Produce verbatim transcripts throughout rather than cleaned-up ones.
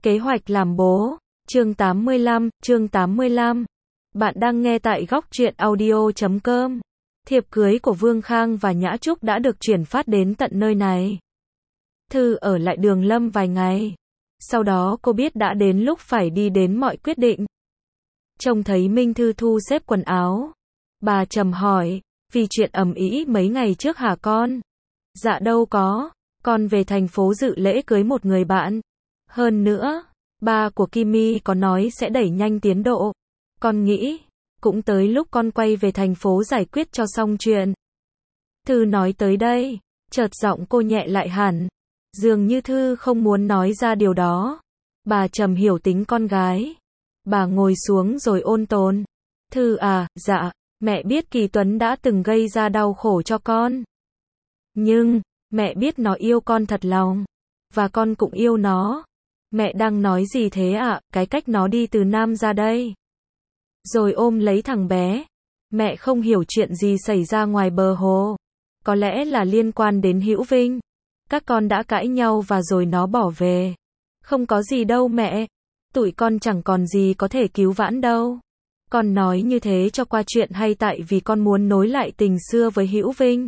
Kế hoạch làm bố, chương tám mươi lăm, chương tám mươi lăm. Bạn đang nghe tại góc truyện audio chấm com. Thiệp cưới của Vương Khang và Nhã Trúc đã được chuyển phát đến tận nơi này. Thư ở lại Đường Lâm vài ngày. Sau đó cô biết đã đến lúc phải đi đến mọi quyết định. Trông thấy Minh Thư thu xếp quần áo. Bà trầm hỏi, vì chuyện ầm ĩ mấy ngày trước hả con? Dạ đâu có, con về thành phố dự lễ cưới một người bạn. Hơn nữa, ba của Kimi có nói sẽ đẩy nhanh tiến độ. Con nghĩ, cũng tới lúc con quay về thành phố giải quyết cho xong chuyện. Thư nói tới đây, chợt giọng cô nhẹ lại hẳn. Dường như Thư không muốn nói ra điều đó. Bà trầm hiểu tính con gái. Bà ngồi xuống rồi ôn tồn. Thư à, dạ, mẹ biết Kỳ Tuấn đã từng gây ra đau khổ cho con. Nhưng, mẹ biết nó yêu con thật lòng. Và con cũng yêu nó. Mẹ đang nói gì thế ạ? À? Cái cách nó đi từ Nam ra đây. Rồi ôm lấy thằng bé. Mẹ không hiểu chuyện gì xảy ra ngoài bờ hồ. Có lẽ là liên quan đến Hữu Vinh. Các con đã cãi nhau và rồi nó bỏ về. Không có gì đâu mẹ. Tụi con chẳng còn gì có thể cứu vãn đâu. Con nói như thế cho qua chuyện hay tại vì con muốn nối lại tình xưa với Hữu Vinh?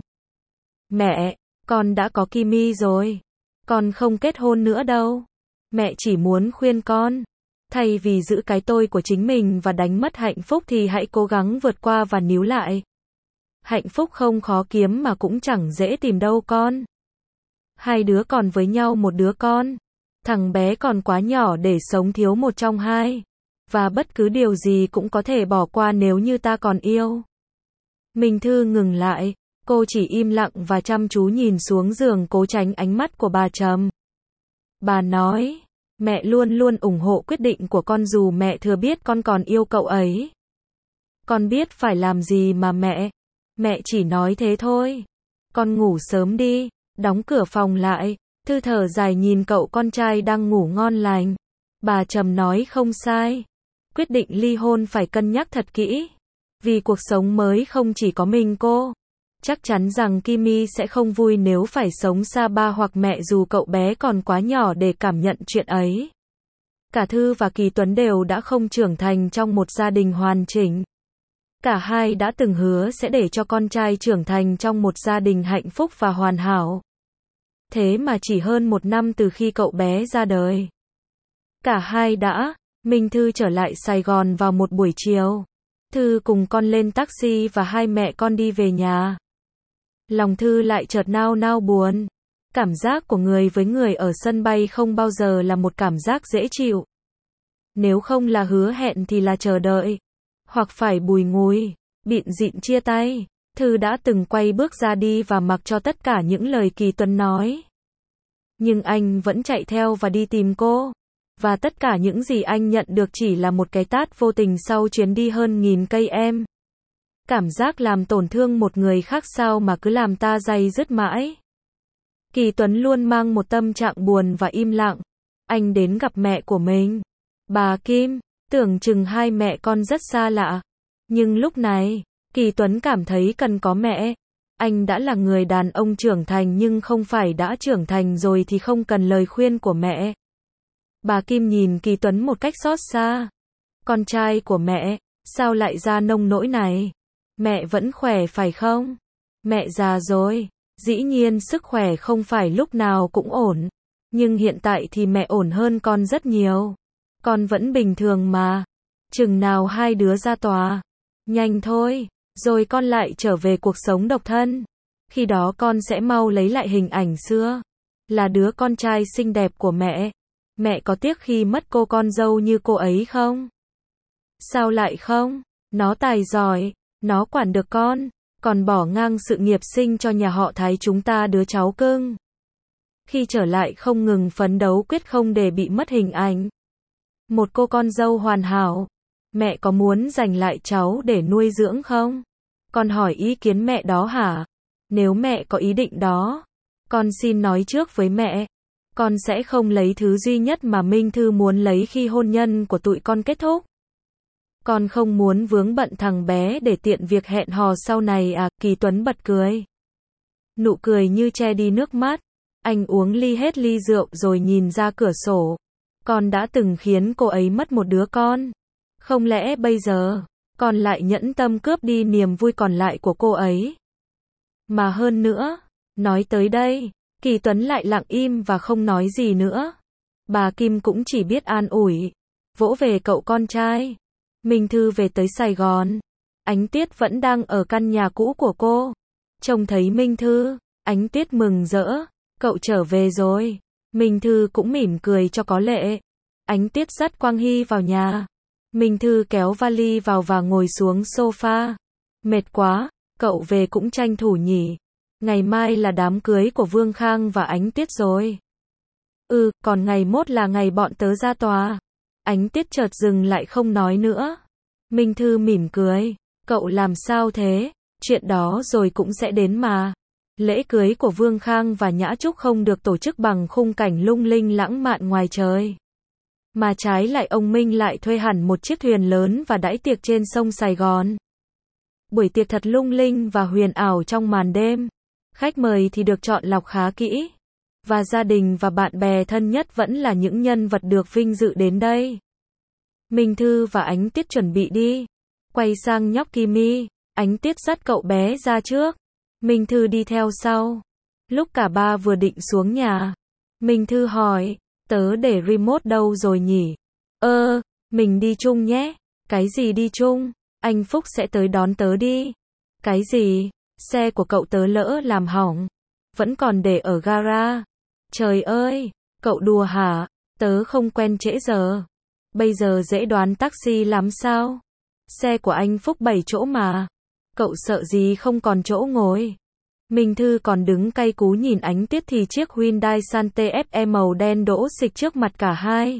Mẹ, con đã có Kimi rồi. Con không kết hôn nữa đâu. Mẹ chỉ muốn khuyên con. Thay vì giữ cái tôi của chính mình và đánh mất hạnh phúc thì hãy cố gắng vượt qua và níu lại. Hạnh phúc không khó kiếm mà cũng chẳng dễ tìm đâu con. Hai đứa còn với nhau một đứa con. Thằng bé còn quá nhỏ để sống thiếu một trong hai. Và bất cứ điều gì cũng có thể bỏ qua nếu như ta còn yêu. Minh Thư ngừng lại. Cô chỉ im lặng và chăm chú nhìn xuống giường cố tránh ánh mắt của bà Trầm. Bà nói, mẹ luôn luôn ủng hộ quyết định của con dù mẹ thừa biết con còn yêu cậu ấy. Con biết phải làm gì mà mẹ. Mẹ chỉ nói thế thôi. Con ngủ sớm đi, đóng cửa phòng lại. Thư thở dài nhìn cậu con trai đang ngủ ngon lành. Bà Trầm nói không sai. Quyết định ly hôn phải cân nhắc thật kỹ. Vì cuộc sống mới không chỉ có mình cô. Chắc chắn rằng Kimi sẽ không vui nếu phải sống xa ba hoặc mẹ dù cậu bé còn quá nhỏ để cảm nhận chuyện ấy. Cả Thư và Kỳ Tuấn đều đã không trưởng thành trong một gia đình hoàn chỉnh. Cả hai đã từng hứa sẽ để cho con trai trưởng thành trong một gia đình hạnh phúc và hoàn hảo. Thế mà chỉ hơn một năm từ khi cậu bé ra đời. Cả hai đã, Minh Thư trở lại Sài Gòn vào một buổi chiều. Thư cùng con lên taxi và hai mẹ con đi về nhà. Lòng Thư lại chợt nao nao buồn. Cảm giác của người với người ở sân bay không bao giờ là một cảm giác dễ chịu. Nếu không là hứa hẹn thì là chờ đợi. Hoặc phải bùi ngùi, bịn dịn chia tay. Thư đã từng quay bước ra đi và mặc cho tất cả những lời Kỳ Tuấn nói. Nhưng anh vẫn chạy theo và đi tìm cô. Và tất cả những gì anh nhận được chỉ là một cái tát vô tình sau chuyến đi hơn nghìn cây em. Cảm giác làm tổn thương một người khác sao mà cứ làm ta day dứt mãi. Kỳ Tuấn luôn mang một tâm trạng buồn và im lặng. Anh đến gặp mẹ của mình. Bà Kim, tưởng chừng hai mẹ con rất xa lạ. Nhưng lúc này, Kỳ Tuấn cảm thấy cần có mẹ. Anh đã là người đàn ông trưởng thành nhưng không phải đã trưởng thành rồi thì không cần lời khuyên của mẹ. Bà Kim nhìn Kỳ Tuấn một cách xót xa. Con trai của mẹ, sao lại ra nông nỗi này? Mẹ vẫn khỏe phải không? Mẹ già rồi, dĩ nhiên sức khỏe không phải lúc nào cũng ổn. Nhưng hiện tại thì mẹ ổn hơn con rất nhiều. Con vẫn bình thường mà. Chừng nào hai đứa ra tòa? Nhanh thôi, rồi con lại trở về cuộc sống độc thân. Khi đó con sẽ mau lấy lại hình ảnh xưa. Là đứa con trai xinh đẹp của mẹ. Mẹ có tiếc khi mất cô con dâu như cô ấy không? Sao lại không? Nó tài giỏi, nó quản được con, còn bỏ ngang sự nghiệp sinh cho nhà họ Thái chúng ta đứa cháu cưng. Khi trở lại không ngừng phấn đấu quyết không để bị mất hình ảnh. Một cô con dâu hoàn hảo. Mẹ có muốn giành lại cháu để nuôi dưỡng không? Con hỏi ý kiến mẹ đó hả? Nếu mẹ có ý định đó, con xin nói trước với mẹ. Con sẽ không lấy thứ duy nhất mà Minh Thư muốn lấy khi hôn nhân của tụi con kết thúc. Con không muốn vướng bận thằng bé để tiện việc hẹn hò sau này à? Kỳ Tuấn bật cười. Nụ cười như che đi nước mắt. Anh uống ly hết ly rượu rồi nhìn ra cửa sổ. con đã từng khiến cô ấy mất một đứa con. Không lẽ bây giờ, con lại nhẫn tâm cướp đi niềm vui còn lại của cô ấy? Mà hơn nữa, nói tới đây, Kỳ Tuấn lại lặng im và không nói gì nữa. Bà Kim cũng chỉ biết an ủi, vỗ về cậu con trai. Minh Thư về tới Sài Gòn. Ánh Tuyết vẫn đang ở căn nhà cũ của cô. Trông thấy Minh Thư, Ánh Tuyết mừng rỡ, cậu trở về rồi. Minh Thư cũng mỉm cười cho có lệ. Ánh Tuyết dắt Quang Hy vào nhà. Minh Thư kéo vali vào và ngồi xuống sofa. Mệt quá, cậu về cũng tranh thủ nhỉ. Ngày mai là đám cưới của Vương Khang và Ánh Tuyết rồi. Ừ, còn ngày mốt là ngày bọn tớ ra tòa. Ánh Tuyết chợt dừng lại không nói nữa. Minh Thư mỉm cười. Cậu làm sao thế? Chuyện đó rồi cũng sẽ đến mà. Lễ cưới của Vương Khang và Nhã Trúc không được tổ chức bằng khung cảnh lung linh lãng mạn ngoài trời. Mà trái lại ông Minh lại thuê hẳn một chiếc thuyền lớn và đãi tiệc trên sông Sài Gòn. Buổi tiệc thật lung linh và huyền ảo trong màn đêm. Khách mời thì được chọn lọc khá kỹ. Và gia đình và bạn bè thân nhất vẫn là những nhân vật được vinh dự đến đây. Minh Thư và Ánh Tuyết chuẩn bị đi. Quay sang nhóc Kimi, Ánh Tuyết dắt cậu bé ra trước. Minh Thư đi theo sau. Lúc cả ba vừa định xuống nhà, Minh Thư hỏi, tớ để remote đâu rồi nhỉ? Ơ, mình đi chung nhé. Cái gì đi chung? Anh Phúc sẽ tới đón tớ đi. Cái gì? Xe của cậu tớ lỡ làm hỏng. Vẫn còn để ở gara. Trời ơi, cậu đùa hả? Tớ không quen trễ giờ. Bây giờ dễ đoán taxi lắm sao? Xe của anh Phúc bảy chỗ mà. Cậu sợ gì không còn chỗ ngồi? Minh Thư còn đứng cay cú nhìn Ánh Tuyết thì chiếc Hyundai Sante ép e màu đen đỗ xịch trước mặt cả hai.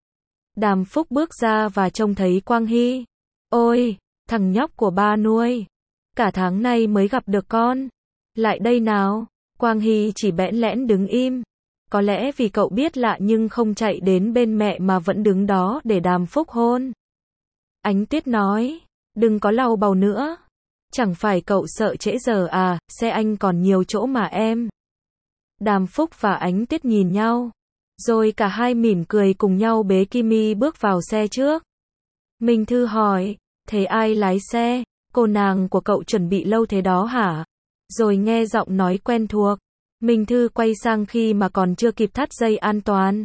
Đàm Phúc bước ra và trông thấy Quang Hy. Ôi, thằng nhóc của ba nuôi. Cả tháng nay mới gặp được con. Lại đây nào. Quang Hy chỉ bẽn lẽn đứng im. Có lẽ vì cậu biết lạ nhưng không chạy đến bên mẹ mà vẫn đứng đó để Đàm Phúc hôn. Ánh Tuyết nói, đừng có lau bầu nữa. Chẳng phải cậu sợ trễ giờ à, xe anh còn nhiều chỗ mà em. Đàm Phúc và Ánh Tuyết nhìn nhau. Rồi cả hai mỉm cười cùng nhau bế Kimi bước vào xe trước. Minh Thư hỏi, thế ai lái xe? Cô nàng của cậu chuẩn bị lâu thế đó hả? Rồi nghe giọng nói quen thuộc. Minh Thư quay sang khi mà còn chưa kịp thắt dây an toàn.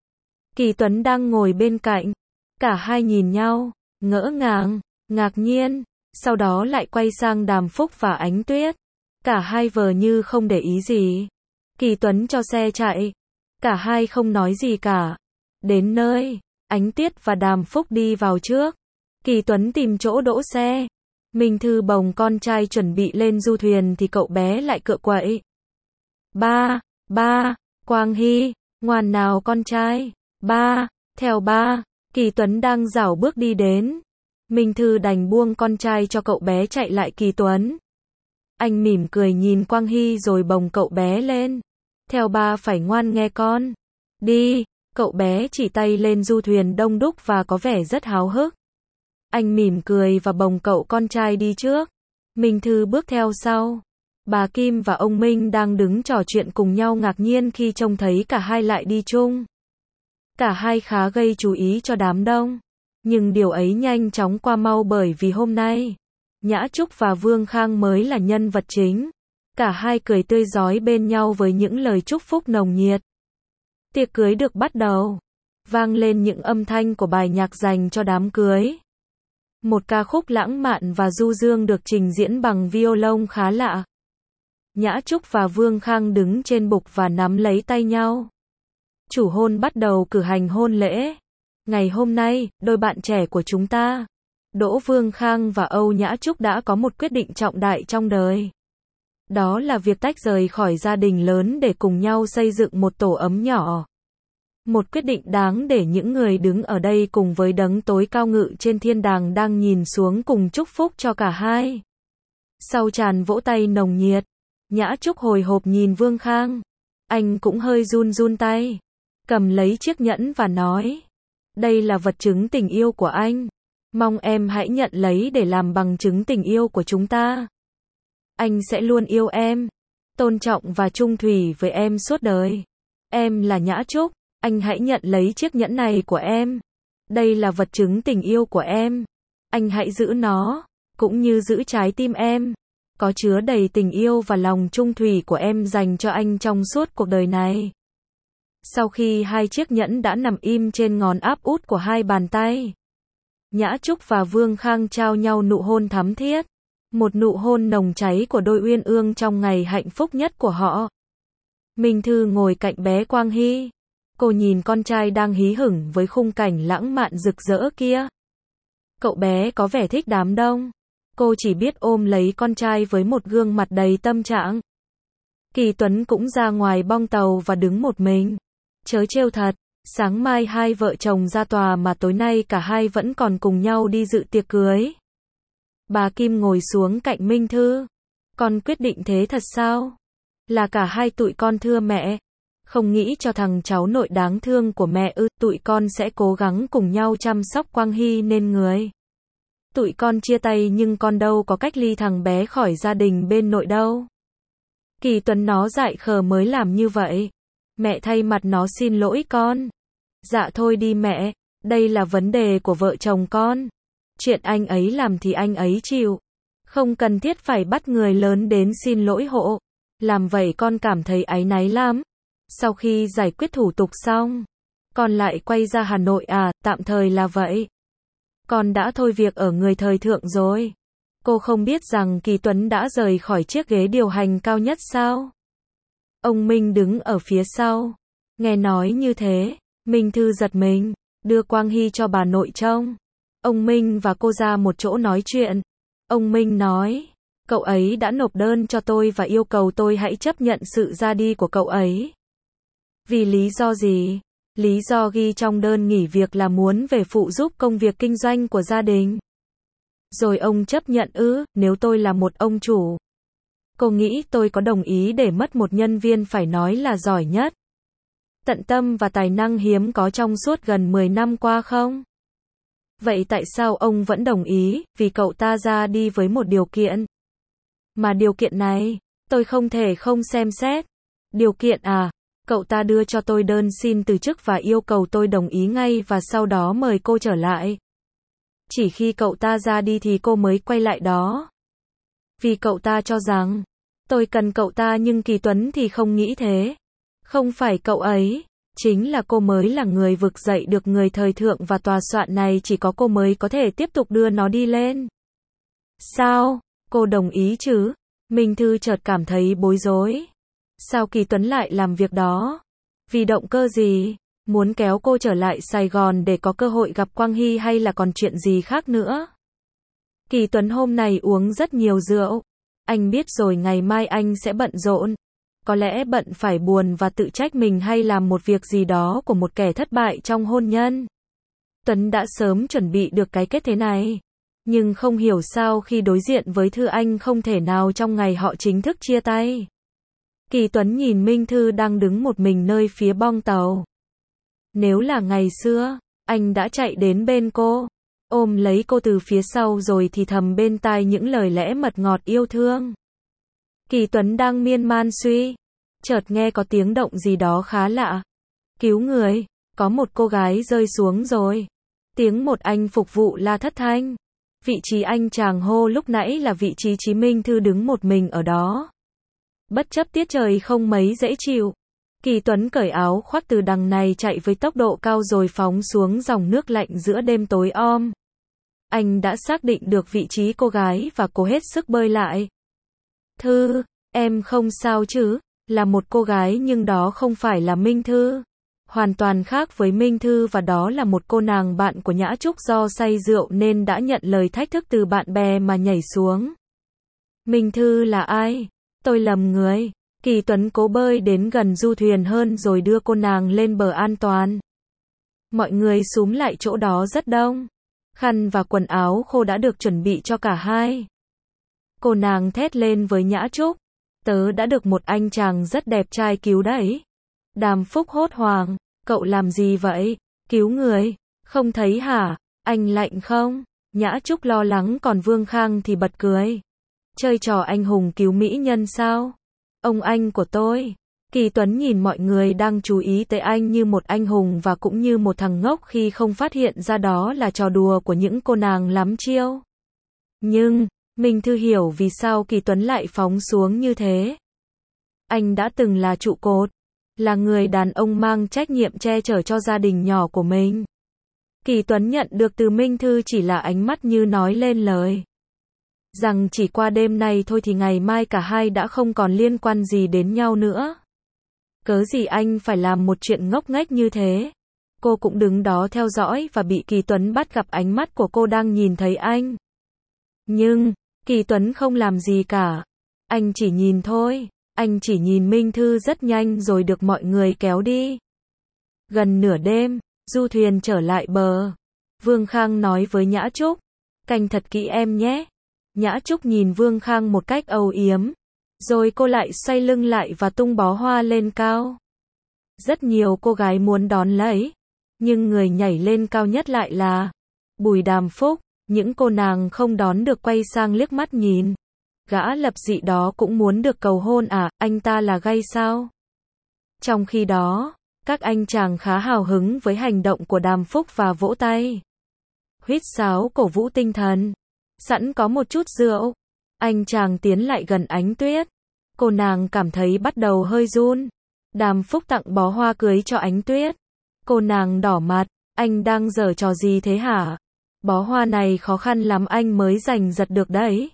Kỳ Tuấn đang ngồi bên cạnh. Cả hai nhìn nhau, ngỡ ngàng, ngạc nhiên. Sau đó lại quay sang Đàm Phúc và Ánh Tuyết. Cả hai vờ như không để ý gì. Kỳ Tuấn cho xe chạy. Cả hai không nói gì cả. Đến nơi, Ánh Tuyết và Đàm Phúc đi vào trước. Kỳ Tuấn tìm chỗ đỗ xe. Minh Thư bồng con trai chuẩn bị lên du thuyền thì cậu bé lại cựa quậy. Ba, ba, Quang Hy, ngoan nào con trai. Ba, theo ba. Kỳ Tuấn đang rảo bước đi đến. Minh Thư đành buông con trai cho cậu bé chạy lại Kỳ Tuấn. Anh mỉm cười nhìn Quang Hy rồi bồng cậu bé lên. Theo ba phải ngoan nghe con. Đi, cậu bé chỉ tay lên du thuyền đông đúc và có vẻ rất háo hức. Anh mỉm cười và bồng cậu con trai đi trước. Minh Thư bước theo sau. Bà Kim và ông Minh đang đứng trò chuyện cùng nhau ngạc nhiên khi trông thấy cả hai lại đi chung. Cả hai khá gây chú ý cho đám đông. Nhưng điều ấy nhanh chóng qua mau bởi vì hôm nay, Nhã Trúc và Vương Khang mới là nhân vật chính. Cả hai cười tươi rói bên nhau với những lời chúc phúc nồng nhiệt. Tiệc cưới được bắt đầu. Vang lên những âm thanh của bài nhạc dành cho đám cưới. Một ca khúc lãng mạn và du dương được trình diễn bằng violon khá lạ. Nhã Trúc và Vương Khang đứng trên bục và nắm lấy tay nhau. Chủ hôn bắt đầu cử hành hôn lễ. Ngày hôm nay, đôi bạn trẻ của chúng ta, Đỗ Vương Khang và Âu Nhã Trúc đã có một quyết định trọng đại trong đời. Đó là việc tách rời khỏi gia đình lớn để cùng nhau xây dựng một tổ ấm nhỏ. Một quyết định đáng để những người đứng ở đây cùng với đấng tối cao ngự trên thiên đàng đang nhìn xuống cùng chúc phúc cho cả hai. Sau tràn vỗ tay nồng nhiệt, Nhã Trúc hồi hộp nhìn Vương Khang. Anh cũng hơi run run tay, cầm lấy chiếc nhẫn và nói, đây là vật chứng tình yêu của anh. Mong em hãy nhận lấy để làm bằng chứng tình yêu của chúng ta. Anh sẽ luôn yêu em, tôn trọng và chung thủy với em suốt đời. Em là Nhã Trúc, Anh hãy nhận lấy chiếc nhẫn này của em. Đây là vật chứng tình yêu của em. Anh hãy giữ nó, cũng như giữ trái tim em. Có chứa đầy tình yêu và lòng trung thủy của em dành cho anh trong suốt cuộc đời này. Sau khi hai chiếc nhẫn đã nằm im trên ngón áp út của hai bàn tay, Nhã Trúc và Vương Khang trao nhau nụ hôn thắm thiết. Một nụ hôn nồng cháy của đôi uyên ương trong ngày hạnh phúc nhất của họ. Minh Thư ngồi cạnh bé Quang Hy. Cô nhìn con trai đang hí hửng với khung cảnh lãng mạn rực rỡ kia. Cậu bé có vẻ thích đám đông. Cô chỉ biết ôm lấy con trai với một gương mặt đầy tâm trạng. Kỳ Tuấn cũng ra ngoài bong tàu và đứng một mình. Chớ trêu thật, sáng mai hai vợ chồng ra tòa mà tối nay cả hai vẫn còn cùng nhau đi dự tiệc cưới. Bà Kim ngồi xuống cạnh Minh Thư. Con quyết định thế thật sao? Là cả hai tụi con thưa mẹ. Không nghĩ cho thằng cháu nội đáng thương của mẹ ư, tụi con sẽ cố gắng cùng nhau chăm sóc Quang Hy nên người. Tụi con chia tay nhưng con đâu có cách ly thằng bé khỏi gia đình bên nội đâu. Kỳ Tuấn nó dại khờ mới làm như vậy. Mẹ thay mặt nó xin lỗi con. Dạ thôi đi mẹ, đây là vấn đề của vợ chồng con. Chuyện anh ấy làm thì anh ấy chịu. Không cần thiết phải bắt người lớn đến xin lỗi hộ. Làm vậy con cảm thấy áy náy lắm. Sau khi giải quyết thủ tục xong, con lại quay ra Hà Nội à, tạm thời là vậy. Con đã thôi việc ở người thời thượng rồi. Cô không biết rằng Kỳ Tuấn đã rời khỏi chiếc ghế điều hành cao nhất sao? Ông Minh đứng ở phía sau. Nghe nói như thế, Minh Thư giật mình, đưa Quang Hy cho bà nội trông. Ông Minh và cô ra một chỗ nói chuyện. Ông Minh nói, cậu ấy đã nộp đơn cho tôi và yêu cầu tôi hãy chấp nhận sự ra đi của cậu ấy. Vì lý do gì? Lý do ghi trong đơn nghỉ việc là muốn về phụ giúp công việc kinh doanh của gia đình. Rồi ông chấp nhận ư, nếu tôi là một ông chủ. Cô nghĩ tôi có đồng ý để mất một nhân viên phải nói là giỏi nhất, tận tâm và tài năng hiếm có trong suốt gần mười năm qua không? Vậy tại sao ông vẫn đồng ý? Vì cậu ta ra đi với một điều kiện. Mà điều kiện này, tôi không thể không xem xét. Điều kiện à? Cậu ta đưa cho tôi đơn xin từ chức và yêu cầu tôi đồng ý ngay và sau đó mời cô trở lại. Chỉ khi cậu ta ra đi thì cô mới quay lại đó. Vì cậu ta cho rằng, tôi cần cậu ta nhưng Kỳ Tuấn thì không nghĩ thế. Không phải cậu ấy, chính là cô mới là người vực dậy được người thời thượng và tòa soạn này chỉ có cô mới có thể tiếp tục đưa nó đi lên. Sao? Cô đồng ý chứ? Minh Thư chợt cảm thấy bối rối. Sao Kỳ Tuấn lại làm việc đó? Vì động cơ gì? Muốn kéo cô trở lại Sài Gòn để có cơ hội gặp Quang Hy hay là còn chuyện gì khác nữa? Kỳ Tuấn hôm nay uống rất nhiều rượu. Anh biết rồi ngày mai anh sẽ bận rộn. Có lẽ bận phải buồn và tự trách mình hay làm một việc gì đó của một kẻ thất bại trong hôn nhân. Tuấn đã sớm chuẩn bị được cái kết thế này. Nhưng không hiểu sao khi đối diện với Thư anh không thể nào trong ngày họ chính thức chia tay. Kỳ Tuấn nhìn Minh Thư đang đứng một mình nơi phía bong tàu. Nếu là ngày xưa, anh đã chạy đến bên cô, ôm lấy cô từ phía sau rồi thì thầm bên tai những lời lẽ mật ngọt yêu thương. Kỳ Tuấn đang miên man suy, chợt nghe có tiếng động gì đó khá lạ. Cứu người, có một cô gái rơi xuống rồi. Tiếng một anh phục vụ la thất thanh. Vị trí anh chàng hô lúc nãy là vị trí Chí Minh Thư đứng một mình ở đó. Bất chấp tiết trời không mấy dễ chịu, Kỳ Tuấn cởi áo khoác từ đằng này chạy với tốc độ cao rồi phóng xuống dòng nước lạnh giữa đêm tối om. Anh đã xác định được vị trí cô gái và cố hết sức bơi lại. Thư, em không sao chứ? Là một cô gái nhưng đó không phải là Minh Thư. Hoàn toàn khác với Minh Thư và đó là một cô nàng bạn của Nhã Trúc do say rượu nên đã nhận lời thách thức từ bạn bè mà nhảy xuống. Minh Thư là ai? Tôi lầm người. Kỳ Tuấn cố bơi đến gần du thuyền hơn rồi đưa cô nàng lên bờ an toàn. Mọi người xúm lại chỗ đó rất đông. Khăn và quần áo khô đã được chuẩn bị cho cả hai. Cô nàng thét lên với Nhã Trúc. Tớ đã được một anh chàng rất đẹp trai cứu đấy. Đàm Phúc hốt hoảng. Cậu làm gì vậy? Cứu người. Không thấy hả? Anh lạnh không? Nhã Trúc lo lắng còn Vương Khang thì bật cười. Chơi trò anh hùng cứu mỹ nhân sao? Ông anh của tôi. Kỳ Tuấn nhìn mọi người đang chú ý tới anh như một anh hùng và cũng như một thằng ngốc khi không phát hiện ra đó là trò đùa của những cô nàng lắm chiêu. Nhưng, Minh Thư hiểu vì sao Kỳ Tuấn lại phóng xuống như thế. Anh đã từng là trụ cột, là người đàn ông mang trách nhiệm che chở cho gia đình nhỏ của mình. Kỳ Tuấn nhận được từ Minh Thư chỉ là ánh mắt như nói lên lời. Rằng chỉ qua đêm nay thôi thì ngày mai cả hai đã không còn liên quan gì đến nhau nữa. Cớ gì anh phải làm một chuyện ngốc nghếch như thế. Cô cũng đứng đó theo dõi và bị Kỳ Tuấn bắt gặp ánh mắt của cô đang nhìn thấy anh. Nhưng, Kỳ Tuấn không làm gì cả. Anh chỉ nhìn thôi. Anh chỉ nhìn Minh Thư rất nhanh rồi được mọi người kéo đi. Gần nửa đêm, du thuyền trở lại bờ. Vương Khang nói với Nhã Trúc. Canh thật kỹ em nhé. Nhã Trúc nhìn Vương Khang một cách âu yếm. Rồi cô lại xoay lưng lại và tung bó hoa lên cao. Rất nhiều cô gái muốn đón lấy. Nhưng người nhảy lên cao nhất lại là Bùi Đàm Phúc. Những cô nàng không đón được quay sang liếc mắt nhìn. Gã lập dị đó cũng muốn được cầu hôn à, anh ta là gay sao? Trong khi đó, các anh chàng khá hào hứng với hành động của Đàm Phúc và vỗ tay. Huýt sáo cổ vũ tinh thần. Sẵn có một chút rượu. Anh chàng tiến lại gần Ánh Tuyết. Cô nàng cảm thấy bắt đầu hơi run. Đàm Phúc tặng bó hoa cưới cho Ánh Tuyết. Cô nàng đỏ mặt. Anh đang giở trò gì thế hả? Bó hoa này khó khăn lắm anh mới giành giật được đấy.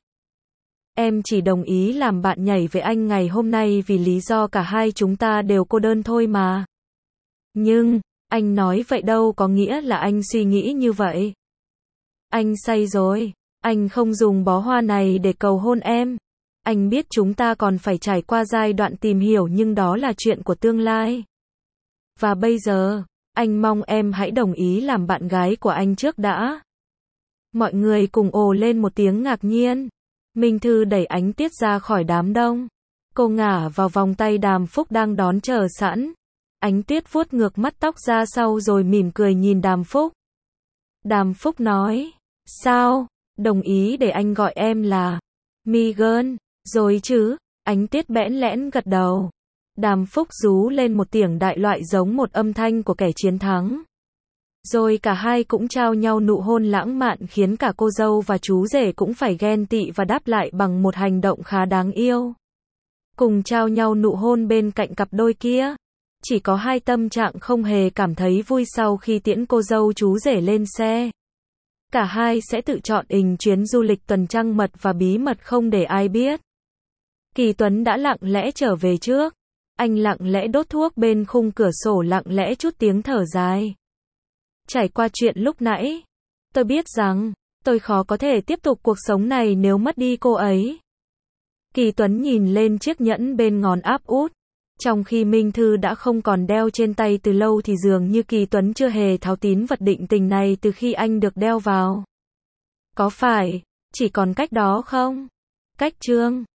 Em chỉ đồng ý làm bạn nhảy với anh ngày hôm nay vì lý do cả hai chúng ta đều cô đơn thôi mà. Nhưng, anh nói vậy đâu có nghĩa là anh suy nghĩ như vậy. Anh say rồi. Anh không dùng bó hoa này để cầu hôn em. Anh biết chúng ta còn phải trải qua giai đoạn tìm hiểu nhưng đó là chuyện của tương lai. Và bây giờ, anh mong em hãy đồng ý làm bạn gái của anh trước đã. Mọi người cùng ồ lên một tiếng ngạc nhiên. Minh Thư đẩy Ánh Tuyết ra khỏi đám đông. Cô ngả vào vòng tay Đàm Phúc đang đón chờ sẵn. Ánh Tuyết vuốt ngược mắt tóc ra sau rồi mỉm cười nhìn Đàm Phúc. Đàm Phúc nói, sao, đồng ý để anh gọi em là Megan, rồi chứ? Ánh Tuyết bẽn lẽn gật đầu. Đàm Phúc rú lên một tiếng đại loại giống một âm thanh của kẻ chiến thắng. Rồi cả hai cũng trao nhau nụ hôn lãng mạn khiến cả cô dâu và chú rể cũng phải ghen tị và đáp lại bằng một hành động khá đáng yêu. Cùng trao nhau nụ hôn bên cạnh cặp đôi kia. Chỉ có hai tâm trạng không hề cảm thấy vui sau khi tiễn cô dâu chú rể lên xe. Cả hai sẽ tự chọn ình chuyến du lịch tuần trăng mật và bí mật không để ai biết. Kỳ Tuấn đã lặng lẽ trở về trước. Anh lặng lẽ đốt thuốc bên khung cửa sổ lặng lẽ chút tiếng thở dài. Trải qua chuyện lúc nãy, tôi biết rằng, tôi khó có thể tiếp tục cuộc sống này nếu mất đi cô ấy. Kỳ Tuấn nhìn lên chiếc nhẫn bên ngón áp út. Trong khi Minh Thư đã không còn đeo trên tay từ lâu thì dường như Kỳ Tuấn chưa hề tháo tín vật định tình này từ khi anh được đeo vào. Có phải, chỉ còn cách đó không? Cách chương